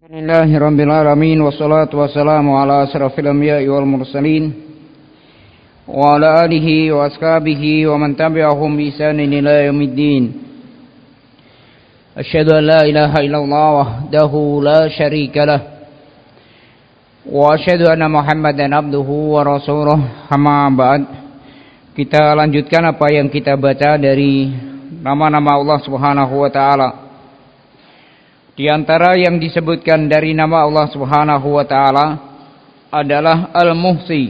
Bismillahirrahmanirrahim. Wassalatu wassalamu ala asrafil anbiya'i wal mursalin wa ala alihi wa ashabihi wa man tabi'ahum bi ihsanin ila yaumiddin. Asyhadu an la ilaha illallah wahdahu la syarika lah wa asyhadu anna Muhammadan abduhu wa rasuluh. Amma ba'd. Kita lanjutkan apa yang kita baca dari nama-nama Allah Subhanahu wa taala. Di antara yang disebutkan dari nama Allah Subhanahu wa taala adalah Al-Muhsi.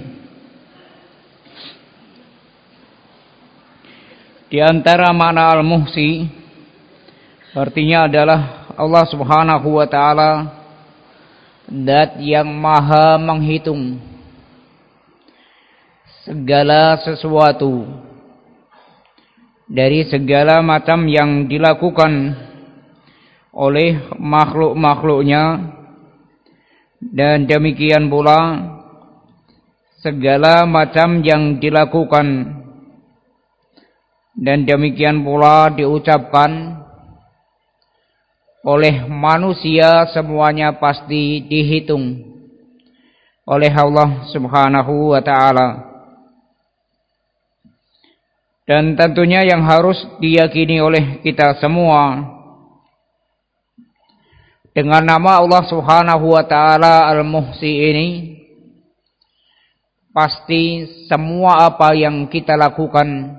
Di antara makna Al-Muhsi artinya adalah Allah Subhanahu wa taala zat yang maha menghitung segala sesuatu dari segala macam yang dilakukan oleh makhluk-makhluknya, dan demikian pula segala macam yang dilakukan dan demikian pula diucapkan oleh manusia, semuanya pasti dihitung oleh Allah Subhanahu wa taala. Dan tentunya yang harus diyakini oleh kita semua, dengan nama Allah Subhanahu wa taala Al-Muhsi ini, pasti semua apa yang kita lakukan,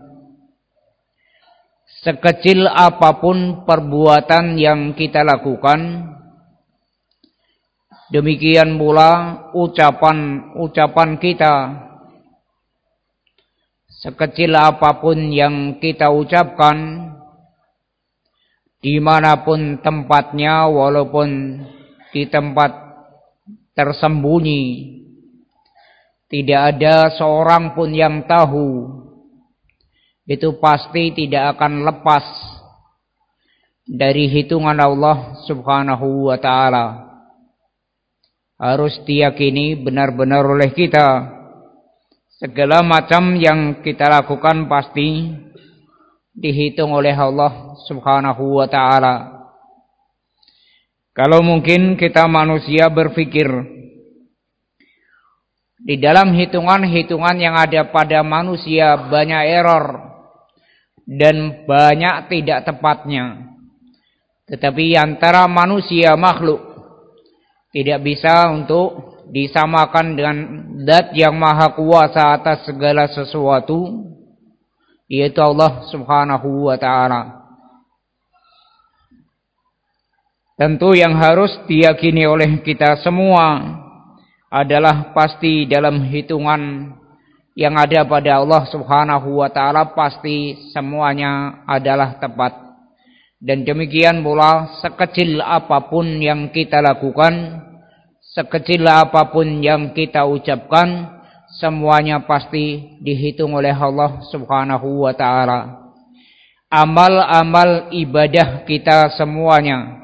sekecil apapun perbuatan yang kita lakukan, demikian pula ucapan kita, sekecil apapun yang kita ucapkan, dimanapun tempatnya, walaupun di tempat tersembunyi, tidak ada seorang pun yang tahu, itu pasti tidak akan lepas dari hitungan Allah Subhanahu wa taala. Harus diyakini benar-benar oleh kita, segala macam yang kita lakukan pasti dihitung oleh Allah Subhanahu wa taala. Kalau mungkin kita manusia berpikir di dalam hitungan-hitungan yang ada pada manusia banyak error dan banyak tidak tepatnya. Tetapi antara manusia makhluk tidak bisa untuk disamakan dengan zat yang maha kuasa atas segala sesuatu, yaitu Allah Subhanahu wa taala. Tentu yang harus diyakini oleh kita semua adalah pasti dalam hitungan yang ada pada Allah Subhanahu wa taala pasti semuanya adalah tepat. Dan demikian pula sekecil apapun yang kita lakukan, sekecil apapun yang kita ucapkan, semuanya pasti dihitung oleh Allah Subhanahu wa taala. Amal-amal ibadah kita semuanya,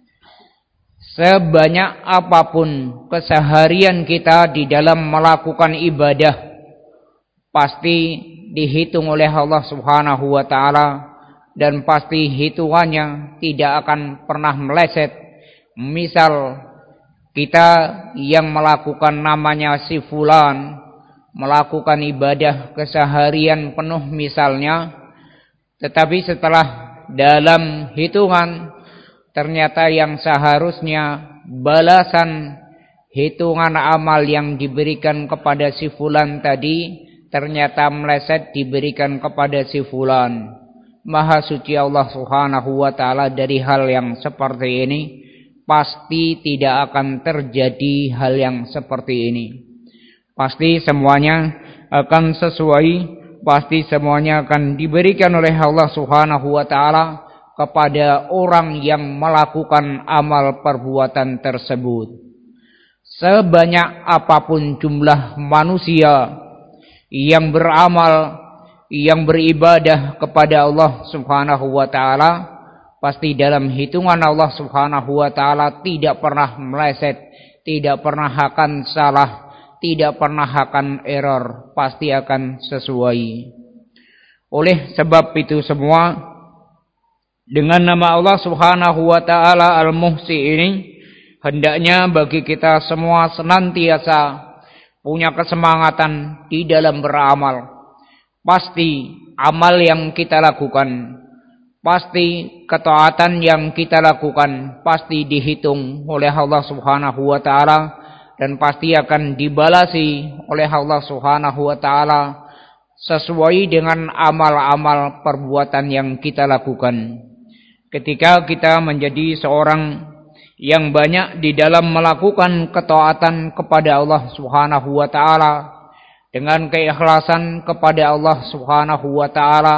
sebanyak apapun keseharian kita di dalam melakukan ibadah, pasti dihitung oleh Allah Subhanahu wa taala, dan pasti hitungannya tidak akan pernah meleset. Misal kita yang melakukan namanya si fulan, melakukan ibadah keseharian penuh misalnya, tetapi setelah dalam hitungan ternyata yang seharusnya balasan hitungan amal yang diberikan kepada si fulan tadi ternyata meleset diberikan kepada si fulan. Maha suci Allah Subhanahu wa taala dari hal yang seperti ini. Pasti tidak akan terjadi hal yang seperti ini. Pasti semuanya akan sesuai, pasti semuanya akan diberikan oleh Allah Subhanahu wa taala kepada orang yang melakukan amal perbuatan tersebut. Sebanyak apapun jumlah manusia yang beramal, yang beribadah kepada Allah Subhanahu wa taala, pasti dalam hitungan Allah Subhanahu wa taala tidak pernah meleset, tidak pernah akan salah, tidak pernah akan error, pasti akan sesuai. Oleh sebab itu semua, dengan nama Allah Subhanahu wa taala Al-Muhsi ini, hendaknya bagi kita semua senantiasa punya kesemangatan di dalam beramal. Pasti amal yang kita lakukan, pasti ketaatan yang kita lakukan, pasti dihitung oleh Allah Subhanahu wa taala dan pasti akan dibalasi oleh Allah Subhanahu wa taala sesuai dengan amal-amal perbuatan yang kita lakukan. Ketika kita menjadi seorang yang banyak di dalam melakukan ketaatan kepada Allah Subhanahu wa taala dengan keikhlasan kepada Allah Subhanahu wa taala,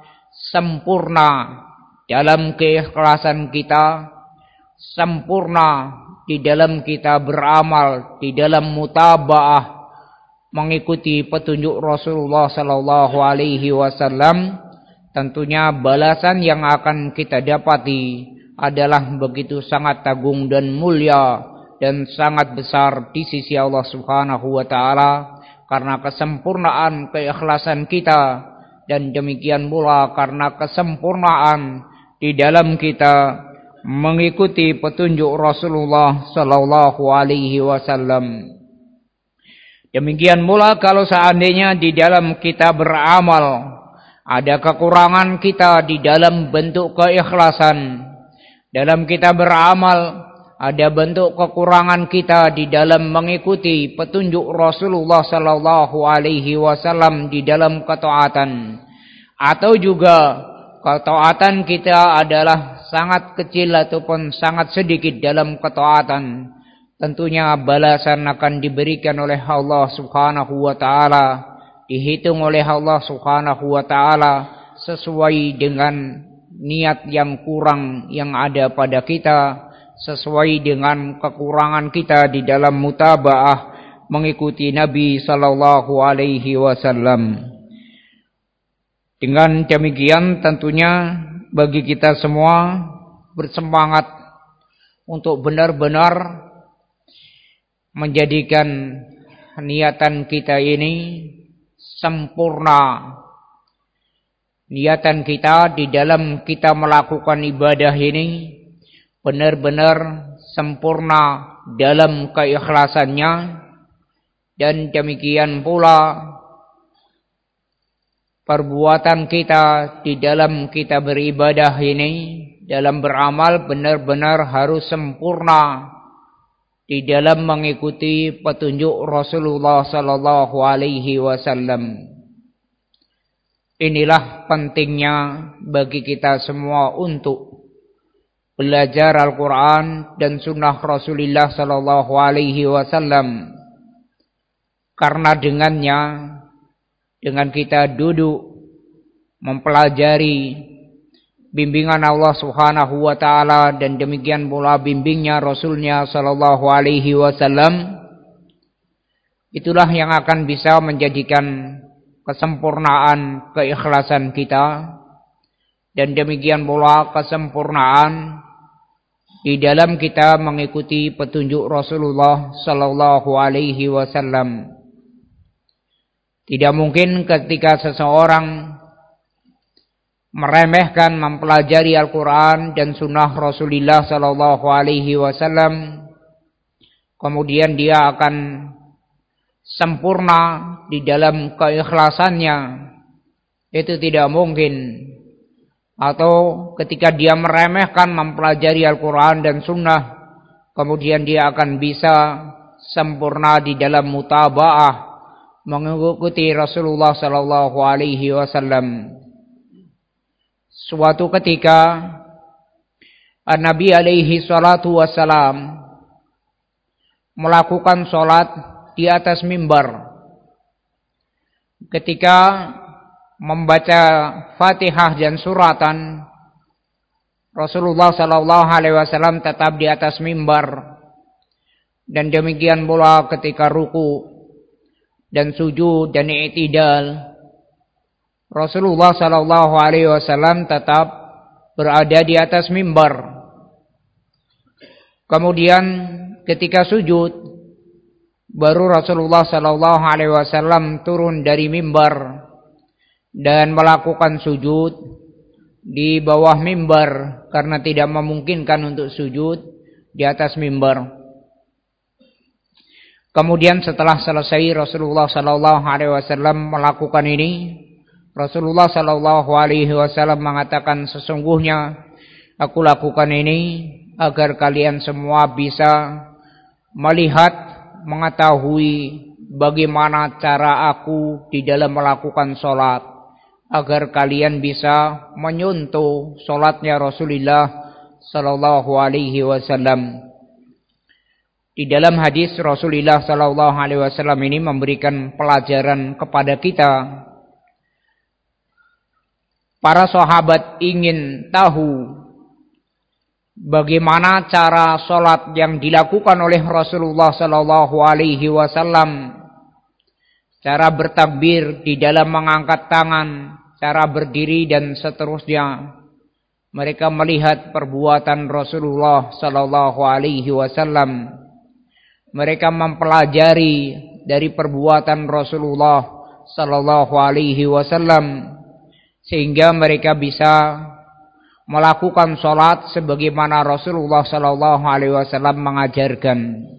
sempurna dalam keikhlasan kita, sempurna di dalam kita beramal, di dalam mutabaah mengikuti petunjuk Rasulullah sallallahu alaihi wasallam, tentunya balasan yang akan kita dapati adalah begitu sangat agung dan mulia dan sangat besar di sisi Allah Subhanahu wa taala karena kesempurnaan keikhlasan kita, dan demikian pula karena kesempurnaan di dalam kita mengikuti petunjuk Rasulullah sallallahu alaihi wasallam. Demikian pula kalau seandainya di dalam kita beramal ada kekurangan kita di dalam bentuk keikhlasan, dalam kita beramal ada bentuk kekurangan kita di dalam mengikuti petunjuk Rasulullah sallallahu alaihi wasallam di dalam ketaatan, atau juga ketaatan kita adalah sangat kecil ataupun sangat sedikit dalam ketaatan, tentunya balasan akan diberikan oleh Allah Subhanahu wa taala, dihitung oleh Allah Subhanahu wa taala sesuai dengan niat yang kurang yang ada pada kita, sesuai dengan kekurangan kita di dalam mutabaah mengikuti Nabi sallallahu alaihi wasallam. Dengan demikian tentunya bagi kita semua bersemangat untuk benar-benar menjadikan niatan kita ini sempurna. Niatan kita di dalam kita melakukan ibadah ini benar-benar sempurna dalam keikhlasannya, dan demikian pula perbuatan kita di dalam kita beribadah ini, dalam beramal benar-benar harus sempurna di dalam mengikuti petunjuk Rasulullah sallallahu alaihi wasallam. Inilah pentingnya bagi kita semua untuk belajar Al-Quran dan Sunnah Rasulullah sallallahu alaihi wasallam, karena dengannya, dengan kita duduk mempelajari bimbingan Allah Subhanahu wa taala dan demikian pula bimbingnya Rasulnya sallallahu alaihi wasallam, itulah yang akan bisa menjadikan kesempurnaan keikhlasan kita, dan demikian pula kesempurnaan di dalam kita mengikuti petunjuk Rasulullah sallallahu alaihi wasallam. Tidak mungkin ketika seseorang meremehkan mempelajari Al-Quran dan Sunnah Rasulullah sallallahu alaihi wasallam, kemudian dia akan sempurna di dalam keikhlasannya, itu tidak mungkin. Atau ketika dia meremehkan mempelajari Al-Quran dan Sunnah, kemudian dia akan bisa sempurna di dalam mutabaah mengikuti Rasulullah sallallahu alaihi wasallam. Suatu ketika Nabi alaihi salatu wassalam melakukan sholat di atas mimbar. Ketika membaca Fatihah dan suratan, Rasulullah sallallahu alaihi wasallam tetap di atas mimbar. Dan demikian pula ketika ruku dan sujud dan i'tidal, Rasulullah sallallahu alaihi wasallam tetap berada di atas mimbar. Kemudian ketika sujud, baru Rasulullah sallallahu alaihi wasallam turun dari mimbar dan melakukan sujud di bawah mimbar karena tidak memungkinkan untuk sujud di atas mimbar. Kemudian setelah selesai Rasulullah sallallahu alaihi wasallam melakukan ini, Rasulullah sallallahu alaihi wasallam mengatakan, sesungguhnya aku lakukan ini agar kalian semua bisa melihat, mengetahui bagaimana cara aku di dalam melakukan sholat, agar kalian bisa menyuntuh sholatnya Rasulullah sallallahu alaihi wasallam. Di dalam hadis Rasulullah sallallahu alaihi wasallam ini memberikan pelajaran kepada kita. Para sahabat ingin tahu bagaimana cara sholat yang dilakukan oleh Rasulullah sallallahu alaihi wasallam. Cara bertakbir di dalam mengangkat tangan, cara berdiri dan seterusnya. Mereka melihat perbuatan Rasulullah sallallahu alaihi wasallam. Mereka mempelajari dari perbuatan Rasulullah sallallahu alaihi wasallam sehingga mereka bisa melakukan salat sebagaimana Rasulullah sallallahu alaihi wasallam mengajarkan.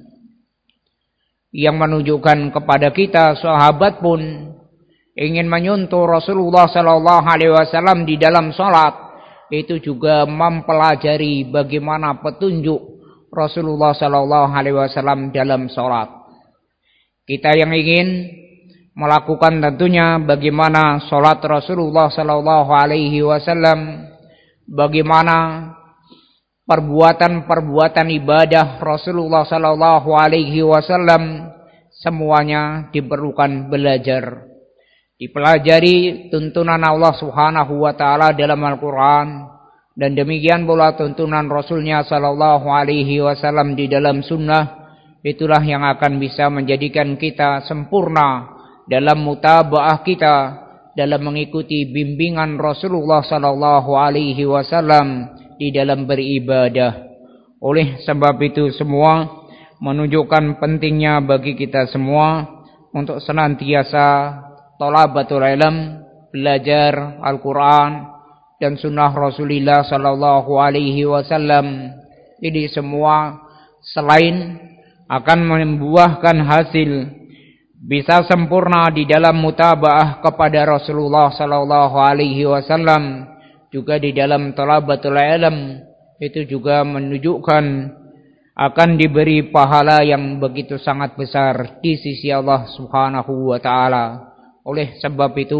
Yang menunjukkan kepada kita, sahabat pun ingin menyuntuh Rasulullah sallallahu alaihi wasallam di dalam salat, itu juga mempelajari bagaimana petunjuk Rasulullah sallallahu alaihi wasallam dalam salat. Kita yang ingin melakukan tentunya bagaimana salat Rasulullah sallallahu alaihi wasallam, bagaimana perbuatan-perbuatan ibadah Rasulullah sallallahu alaihi wasallam, semuanya diperlukan belajar. Dipelajari tuntunan Allah Subhanahu wa taala dalam Al-Qur'an, dan demikian pula tuntunan Rasulnya sallallahu alaihi wasallam di dalam sunnah. Itulah yang akan bisa menjadikan kita sempurna dalam mutaba'ah kita, dalam mengikuti bimbingan Rasulullah sallallahu alaihi wasallam di dalam beribadah. Oleh sebab itu semua menunjukkan pentingnya bagi kita semua untuk senantiasa thalabatul ilm, belajar Al-Qur'an dan sunnah Rasulullah sallallahu alaihi wasallam. Ini semua selain akan membuahkan hasil bisa sempurna di dalam mutaba'ah kepada Rasulullah sallallahu alaihi wasallam, juga di dalam thalabatul ilm itu juga menunjukkan akan diberi pahala yang begitu sangat besar di sisi Allah Subhanahu wa taala. Oleh sebab itu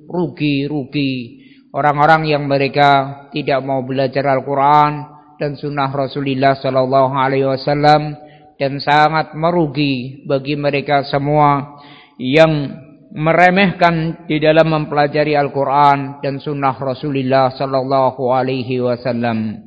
rugi orang-orang yang mereka tidak mau belajar Al-Quran dan sunnah Rasulullah sallallahu alaihi wasallam, dan sangat merugi bagi mereka semua yang meremehkan di dalam mempelajari Al-Quran dan sunnah Rasulullah sallallahu alaihi wasallam.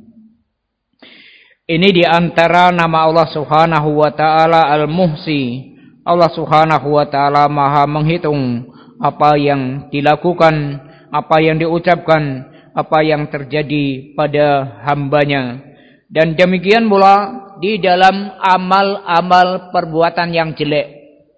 Ini di antara nama Allah Subhanahu wa taala Al-Muhsi. Allah Subhanahu wa taala Maha menghitung apa yang dilakukan, apa yang diucapkan, apa yang terjadi pada hambanya. Dan demikian pula di dalam amal-amal perbuatan yang jelek.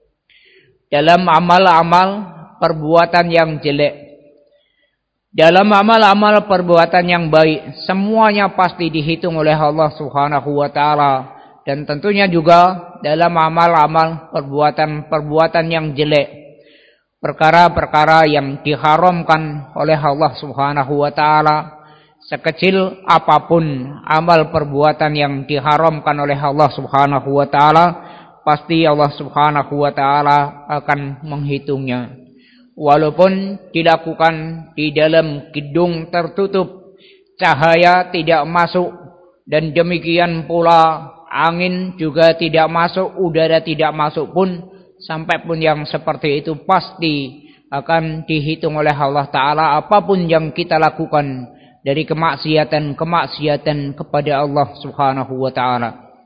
Dalam amal-amal perbuatan yang jelek. Dalam amal-amal perbuatan yang baik, semuanya pasti dihitung oleh Allah Subhanahu wa taala. Dan tentunya juga dalam amal-amal perbuatan yang jelek, perkara-perkara yang diharamkan oleh Allah Subhanahu wa taala, sekecil apapun amal perbuatan yang diharamkan oleh Allah Subhanahu wa taala, pasti Allah Subhanahu wa taala akan menghitungnya. Walaupun dilakukan di dalam gedung tertutup, cahaya tidak masuk, dan demikian pula angin juga tidak masuk, udara tidak masuk pun, sampai pun yang seperti itu pasti akan dihitung oleh Allah Ta'ala apapun yang kita lakukan dari kemaksiatan kepada Allah Subhanahu wa Ta'ala.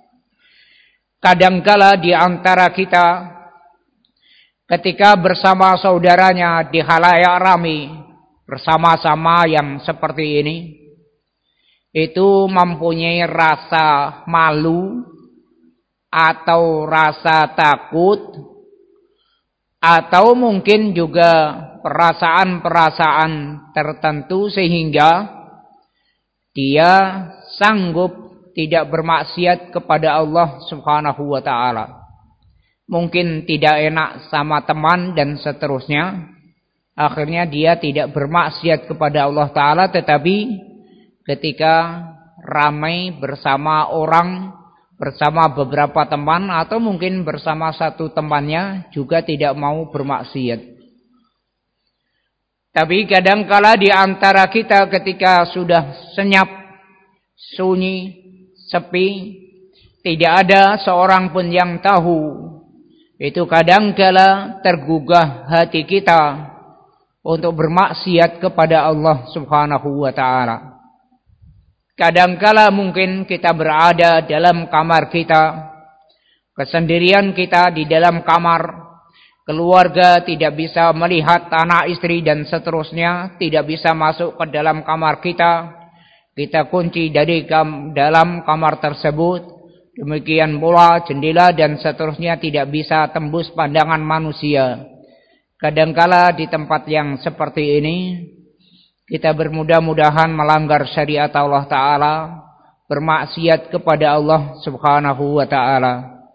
Kadangkala di antara kita ketika bersama saudaranya di khalayak ramai, bersama-sama yang seperti ini, itu mempunyai rasa malu atau rasa takut, atau mungkin juga perasaan-perasaan tertentu sehingga dia sanggup tidak bermaksiat kepada Allah Subhanahu wa taala. mungkin tidak enak sama teman dan seterusnya. Akhirnya dia tidak bermaksiat kepada Allah Ta'ala, tetapi ketika ramai bersama orang, bersama beberapa teman, atau mungkin bersama satu temannya, juga tidak mau bermaksiat. Tapi kadangkala di antara kita ketika sudah senyap, sunyi, sepi, tidak ada seorang pun yang tahu, itu kadangkala tergugah hati kita untuk bermaksiat kepada Allah Subhanahu wa Ta'ala. Kadangkala mungkin kita berada dalam kamar kita, kesendirian kita di dalam kamar, keluarga tidak bisa melihat anak istri dan seterusnya, tidak bisa masuk ke dalam kamar kita. Kita kunci dari dalam kamar tersebut. Demikian pula jendela dan seterusnya tidak bisa tembus pandangan manusia. Kadangkala di tempat yang seperti ini kita bermudah-mudahan melanggar syariat Allah Ta'ala, bermaksiat kepada Allah Subhanahu wa Ta'ala.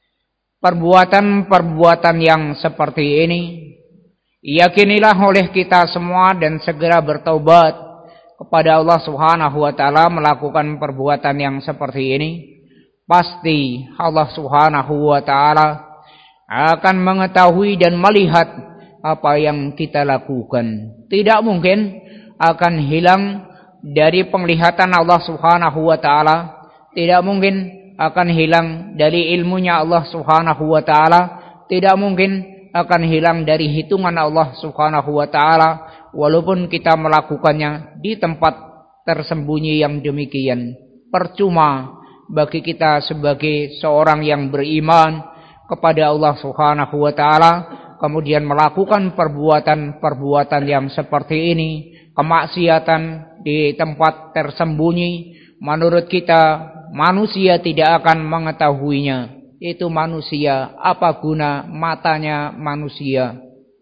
Perbuatan-perbuatan yang seperti ini yakinilah oleh kita semua dan segera bertaubat kepada Allah Subhanahu wa Ta'ala. Melakukan perbuatan yang seperti ini, pasti Allah Subhanahu wa Ta'ala akan mengetahui dan melihat apa yang kita lakukan. Tidak mungkin akan hilang dari penglihatan Allah Subhanahu wa Ta'ala. Tidak mungkin akan hilang dari ilmunya Allah Subhanahu wa Ta'ala. Tidak mungkin akan hilang dari hitungan Allah Subhanahu wa Ta'ala, walaupun kita melakukannya di tempat tersembunyi yang demikian. Percuma bagi kita sebagai seorang yang beriman kepada Allah Subhanahu wa Ta'ala, kemudian melakukan perbuatan-perbuatan yang seperti ini, kemaksiatan di tempat tersembunyi. Menurut kita manusia tidak akan mengetahuinya. Itu manusia, apa guna matanya manusia?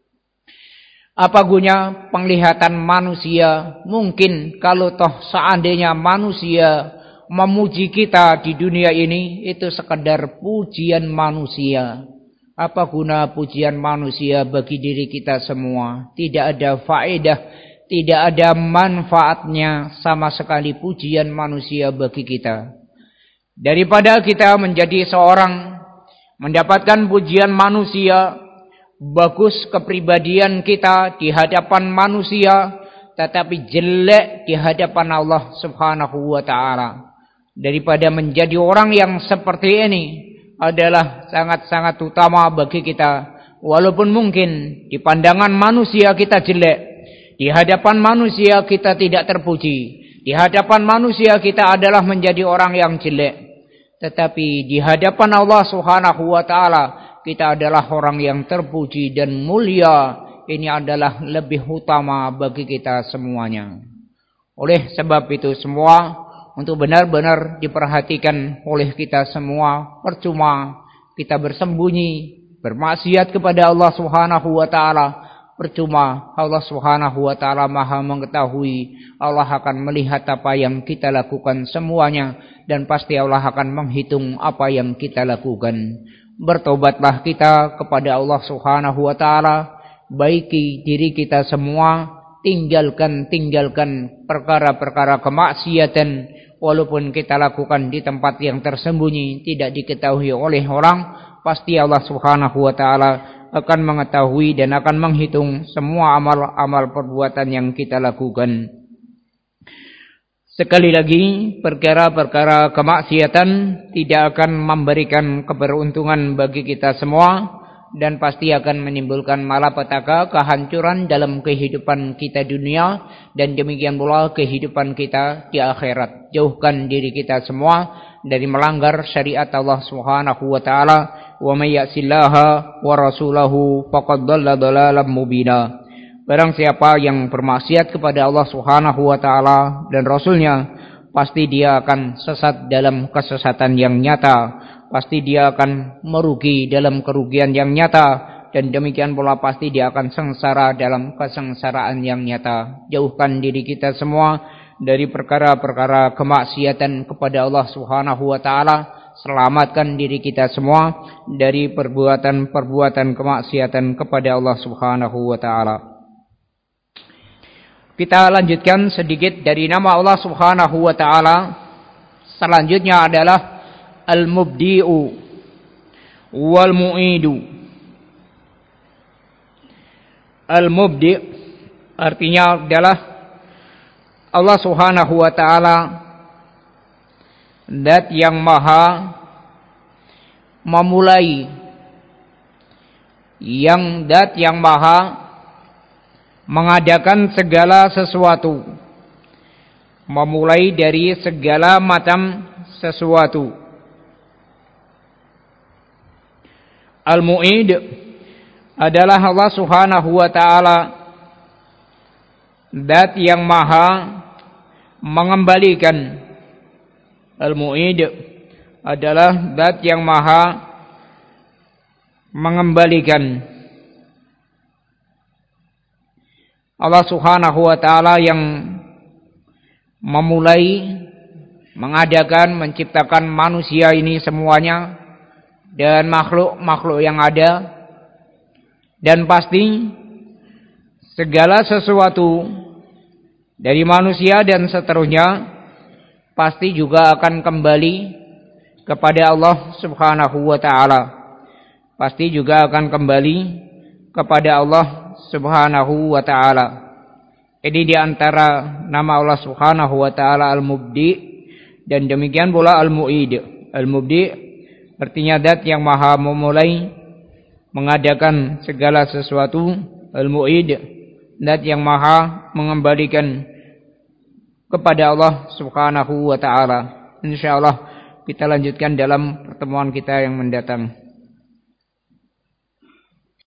Apa guna penglihatan manusia? Mungkin kalau toh seandainya manusia memuji kita di dunia ini, itu sekedar pujian manusia. Apa guna pujian manusia bagi diri kita semua? Tidak ada faedah, tidak ada manfaatnya sama sekali pujian manusia bagi kita. Daripada kita menjadi seorang mendapatkan pujian manusia, bagus kepribadian kita di hadapan manusia, tetapi jelek di hadapan Allah Subhanahu wa Ta'ala. Daripada menjadi orang yang seperti ini adalah sangat-sangat utama bagi kita. Walaupun mungkin di pandangan manusia kita jelek, di hadapan manusia kita tidak terpuji, di hadapan manusia kita adalah menjadi orang yang jelek, tetapi di hadapan Allah Subhanahu wa Ta'ala kita adalah orang yang terpuji dan mulia. Ini adalah lebih utama bagi kita semuanya. Oleh sebab itu semua, untuk benar-benar diperhatikan oleh kita semua, percuma kita bersembunyi, bermaksiat kepada Allah Subhanahu wa Ta'ala. Percuma, Allah Subhanahu wa Ta'ala Maha mengetahui. Allah akan melihat apa yang kita lakukan semuanya, dan pasti Allah akan menghitung apa yang kita lakukan. Bertobatlah kita kepada Allah Subhanahu wa Ta'ala, baiki diri kita semua, tinggalkan perkara-perkara kemaksiatan. Walaupun kita lakukan di tempat yang tersembunyi, tidak diketahui oleh orang, pasti Allah Subhanahu wa Ta'ala akan mengetahui dan akan menghitung semua amal-amal perbuatan yang kita lakukan. Sekali lagi, perkara-perkara kemaksiatan tidak akan memberikan keberuntungan bagi kita semua, dan pasti akan menimbulkan malapetaka, kehancuran dalam kehidupan kita dunia, dan demikian pula kehidupan kita di akhirat. Jauhkan diri kita semua dari melanggar syariat Allah Subhanahu wa Ta'ala. Wa may ya'sillaha wa rasulahu faqad dhalla dhalalan mubina. Barang siapa yang bermaksiat kepada Allah Subhanahu wa Ta'ala dan Rasulnya, pasti dia akan sesat dalam kesesatan yang nyata. Pasti dia akan merugi dalam kerugian yang nyata, dan demikian pula pasti dia akan sengsara dalam kesengsaraan yang nyata. Jauhkan diri kita semua dari perkara-perkara kemaksiatan kepada Allah Subhanahu wa Ta'ala, selamatkan diri kita semua dari perbuatan-perbuatan kemaksiatan kepada Allah Subhanahu wa taala. Kita lanjutkan sedikit dari nama Allah Subhanahu wa taala. Selanjutnya adalah Al-Mubdi'u wal Mu'idu. Al-Mubdi' artinya adalah Allah Subhanahu wa taala zat yang maha memulai, zat yang maha mengadakan segala sesuatu, memulai dari segala macam sesuatu. Al-Mu'id adalah Allah Subhanahu wa taala zat yang maha mengembalikan. Al-Mu'id adalah zat yang maha mengembalikan. Allah Subhanahu wa taala yang memulai, mengadakan, menciptakan manusia ini semuanya dan makhluk-makhluk yang ada, dan pasti segala sesuatu dari manusia dan seterusnya pasti juga akan kembali kepada Allah Subhanahu wa taala. Pasti juga akan kembali kepada Allah Subhanahu wa taala. Ini di antara nama Allah Subhanahu wa taala Al-Mubdi, dan demikian pula Al-Mu'id. Al-Mubdi artinya zat yang maha memulai, mengadakan segala sesuatu. Al-Mu'id zat yang maha mengembalikan kepada Allah Subhanahu wa taala. Insyaallah kita lanjutkan dalam pertemuan kita yang mendatang.